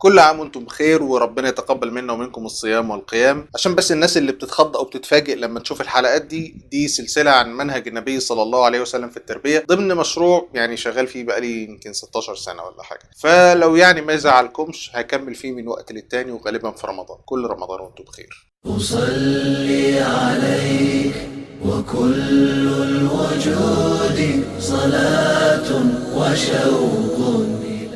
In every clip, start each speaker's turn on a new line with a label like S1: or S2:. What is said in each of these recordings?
S1: كل عام وانتم بخير وربنا يتقبل منا ومنكم الصيام والقيام. عشان بس الناس اللي بتتخض او بتتفاجئ لما تشوف الحلقات دي سلسله عن منهج النبي صلى الله عليه وسلم في التربيه ضمن مشروع يعني شغال فيه بقالي يمكن 16 سنه ولا حاجه. فلو يعني ما يزعلكمش هكمل فيه من وقت للتاني وغالبا في رمضان. كل رمضان وانتم بخير.
S2: أصلي عليك وكل الوجود صلاة وشوق.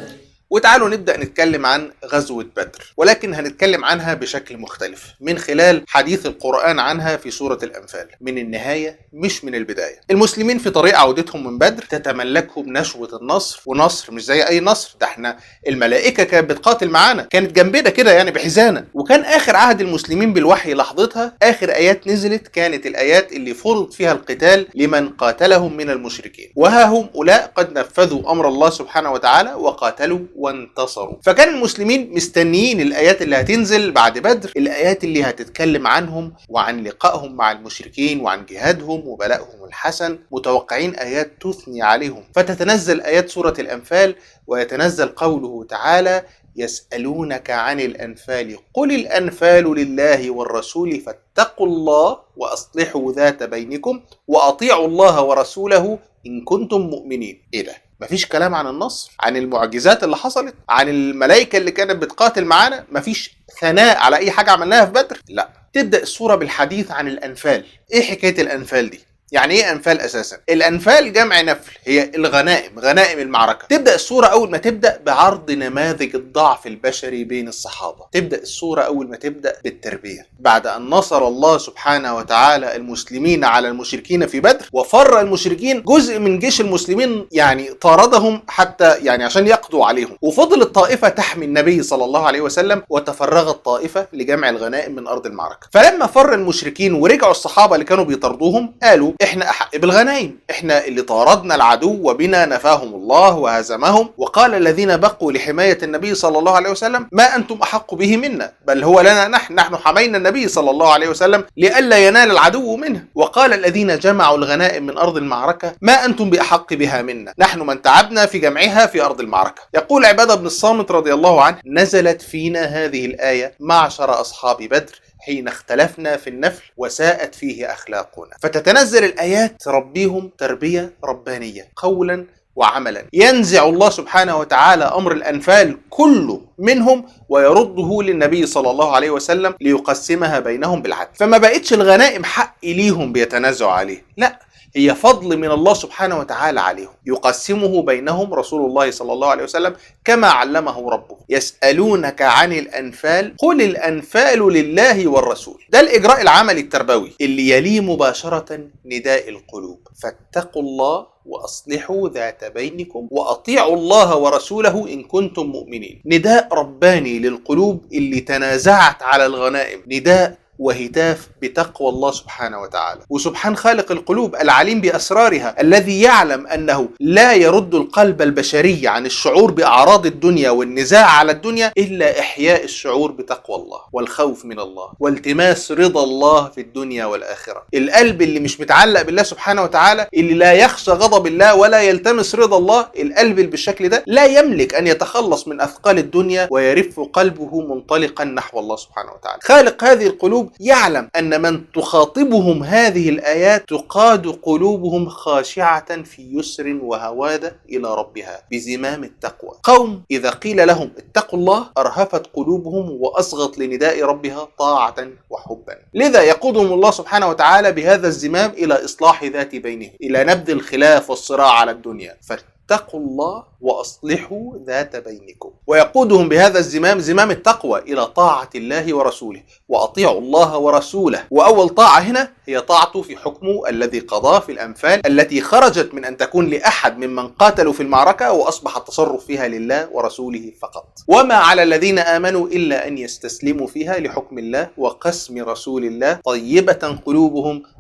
S1: وتعالوا نبدأ نتكلم عن غزوة بدر، ولكن هنتكلم عنها بشكل مختلف من خلال حديث القرآن عنها في سورة الأنفال، من النهاية مش من البداية. المسلمين في طريق عودتهم من بدر تتملكهم نشوة النصر، ونصر مش زي أي نصر، ده احنا الملائكة كانت بتقاتل معانا، كانت جنبنا كده يعني بحزانة. وكان آخر عهد المسلمين بالوحي لحظتها آخر آيات نزلت كانت الآيات اللي فرض فيها القتال لمن قاتلهم من المشركين، وها هم أولئك قد نفذوا أمر الله سبحانه وتعالى وقاتلوا وانتصروا. فكان المسلمين مستنيين الآيات اللي هتنزل بعد بدر، الآيات اللي هتتكلم عنهم وعن لقائهم مع المشركين وعن جهادهم وبلائهم الحسن، متوقعين آيات تثني عليهم. فتتنزل آيات سورة الأنفال ويتنزل قوله تعالى: يسألونك عن الأنفال قل الأنفال لله والرسول فاتقوا الله وأصلحوا ذات بينكم وأطيعوا الله ورسوله إن كنتم مؤمنين. إيه ده؟ مفيش كلام عن النصر، عن المعجزات اللي حصلت، عن الملائكة اللي كانت بتقاتل معانا، مفيش ثناء على أي حاجة عملناها في بدر. لا، تبدأ السورة بالحديث عن الأنفال. إيه حكاية الأنفال دي؟ يعني ايه انفال اساسا؟ الانفال جمع نفل، هي الغنائم، غنائم المعركه. تبدا السوره اول ما تبدا بعرض نماذج الضعف البشري بين الصحابه. تبدا السوره اول ما تبدا بالتربيه، بعد ان نصر الله سبحانه وتعالى المسلمين على المشركين في بدر وفر المشركين جزء من جيش المسلمين، يعني طاردهم حتى يعني عشان يقضوا عليهم، وفضلت طائفه تحمي النبي صلى الله عليه وسلم وتفرغت طائفه لجمع الغنائم من ارض المعركه. فلما فر المشركين ورجعوا الصحابه اللي كانوا بيطردوهم قالوا: احنا احق بالغنائم، احنا اللي طاردنا العدو وبنا نفاهم الله وهزمهم. وقال الذين بقوا لحماية النبي صلى الله عليه وسلم: ما انتم احق به منا، بل هو لنا نحن حمينا النبي صلى الله عليه وسلم لئلا ينال العدو منه. وقال الذين جمعوا الغنائم من ارض المعركة: ما انتم باحق بها منا، نحن من تعبنا في جمعها في ارض المعركة. يقول عبادة بن الصامت رضي الله عنه: نزلت فينا هذه الآية معشر اصحاب بدر حين اختلفنا في النفل وساءت فيه أخلاقنا. فتتنزل الآيات تربيهم تربية ربانية قولا وعملا. ينزع الله سبحانه وتعالى أمر الأنفال كله منهم ويرده للنبي صلى الله عليه وسلم ليقسمها بينهم بالعدل. فما بقتش الغنائم حق ليهم بيتنازعوا عليه، لا، هي فضل من الله سبحانه وتعالى عليهم، يقسمه بينهم رسول الله صلى الله عليه وسلم كما علمه ربه. يسألونك عن الأنفال قل الأنفال لله والرسول. ده الإجراء العملي التربوي اللي يليه مباشرة نداء القلوب: فاتقوا الله وأصلحوا ذات بينكم وأطيعوا الله ورسوله إن كنتم مؤمنين. نداء رباني للقلوب اللي تنازعت على الغنائم، نداء وهتاف بتقوى الله سبحانه وتعالى. وسبحان خالق القلوب العليم بأسرارها الذي يعلم أنه لا يرد القلب البشري عن الشعور بأعراض الدنيا والنزاع على الدنيا إلا إحياء الشعور بتقوى الله والخوف من الله والتماس رضا الله في الدنيا والآخرة. القلب اللي مش متعلق بالله سبحانه وتعالى، اللي لا يخشى غضب الله ولا يلتمس رضا الله، القلب اللي بالشكل ده لا يملك أن يتخلص من أثقال الدنيا ويرف قلبه منطلقا نحو الله سبحانه وتعالى. خالق هذه القلوب يعلم أن من تخاطبهم هذه الآيات تقاد قلوبهم خاشعة في يسر وهوادة إلى ربها بزمام التقوى. قوم إذا قيل لهم اتقوا الله أرهفت قلوبهم وأصغت لنداء ربها طاعة وحبا. لذا يقودهم الله سبحانه وتعالى بهذا الزمام إلى إصلاح ذات بينهم، إلى نبذ الخلاف والصراع على الدنيا. اتقوا الله وأصلحوا ذات بينكم. ويقودهم بهذا الزمام، زمام التقوى، إلى طاعة الله ورسوله. وأطيعوا الله ورسوله، وأول طاعة هنا هي طاعته في حكمه الذي قضاه في الأنفال التي خرجت من أن تكون لأحد ممن قاتلوا في المعركة وأصبح التصرف فيها لله ورسوله فقط. وما على الذين آمنوا إلا أن يستسلموا فيها لحكم الله وقسم رسول الله طيبة قلوبهم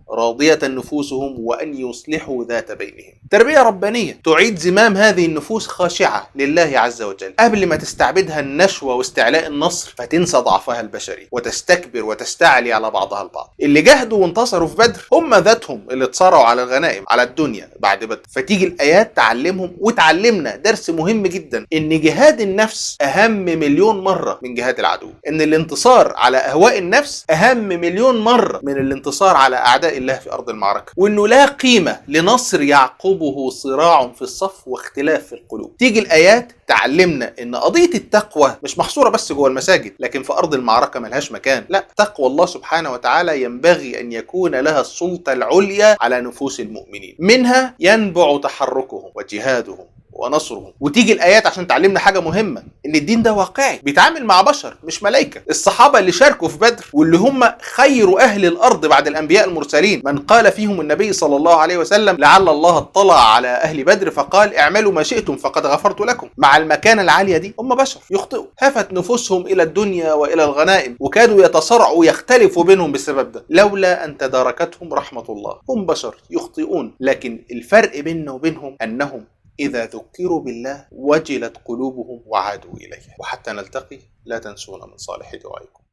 S1: راضية نفوسهم وأن يصلحوا ذات بينهم. تربية ربانية تعيد زمام هذه النفوس خاشعة لله عز وجل قبل ما تستعبدها النشوة واستعلاء النصر فتنسى ضعفها البشري وتستكبر وتستعلي على بعضها البعض. اللي جاهدوا وانتصروا في بدر هم ذاتهم اللي اتصارعوا على الغنائم على الدنيا بعد بدر. فتيجي الآيات تعلمهم وتعلمنا درس مهم جدا، إن جهاد النفس أهم مليون مرة من جهاد العدو، إن الانتصار على أهواء النفس أهم مليون مرة من الانتصار على أعداء الله في أرض المعركة، وإنه لا قيمة لنصر يعقبه صراع في الصف واختلاف في القلوب. تيجي الآيات تعلمنا إن قضية التقوى مش محصورة بس جوه المساجد، لكن في أرض المعركة ملهاش مكان. لا، تقوى الله سبحانه وتعالى ينبغي أن يكون لها السلطة العليا على نفوس المؤمنين، منها ينبع تحركهم وجهادهم ونصرهم. وتيجي الآيات عشان تعلمنا حاجة مهمة، إن الدين ده واقعي بيتعامل مع بشر مش ملائكة. الصحابة اللي شاركوا في بدر واللي هم خير أهل الأرض بعد الأنبياء المرسلين، من قال فيهم النبي صلى الله عليه وسلم لعل الله اطلع على أهل بدر فقال اعملوا ما شئتم فقد غفرت لكم. مع المكانة العالية دي هم بشر يخطئوا، هفت نفوسهم إلى الدنيا وإلى الغنائم وكادوا يتصارعوا ويختلفوا بينهم بسبب ده، لولا أن تداركتهم رحمة الله. هم بشر يخطئون، لكن الفرق بيننا وبينهم أنهم إذا ذكروا بالله وجلت قلوبهم وعادوا إليه. وحتى نلتقي لا تنسونا من صالح دعائكم.